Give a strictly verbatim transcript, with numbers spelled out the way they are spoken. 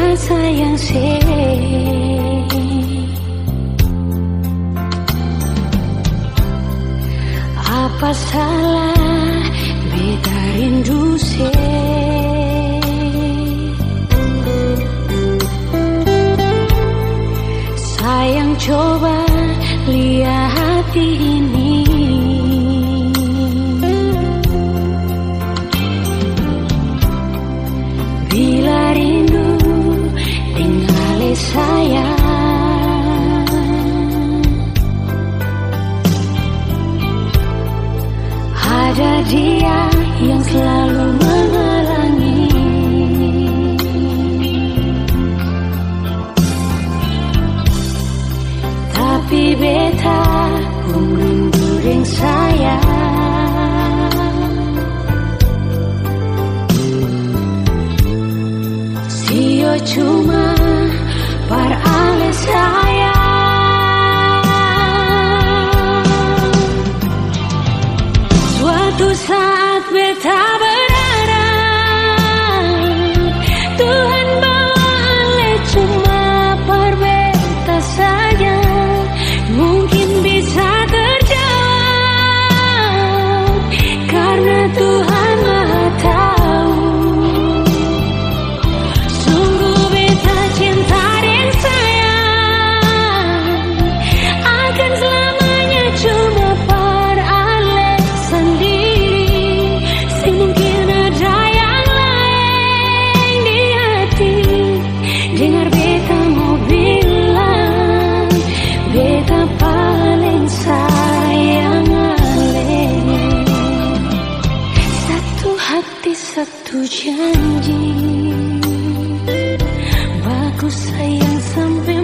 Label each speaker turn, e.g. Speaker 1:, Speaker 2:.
Speaker 1: beta sayang se. Apa salah beta rindu se. Sayang coba lihat hati ini. Bila rindu tinggali sayang, ada dia yang selalu menghalangi. Tapi beta pun rindu ring sayang. Sio cuma perale sayang. Suatu saat beta berharap Tuhan bawa ale cuma per beta saja. Mungkin bisa terjawab karena Tuhan Maha tahu. Sungguh beta cinta dan sayang akan selamanya cuma per ale sendiri. Si mungkin ada yang lain di hati. Dengar beta mau bilang, beta paling sayang ale. Satu hati satu janji, bagus sayang sampai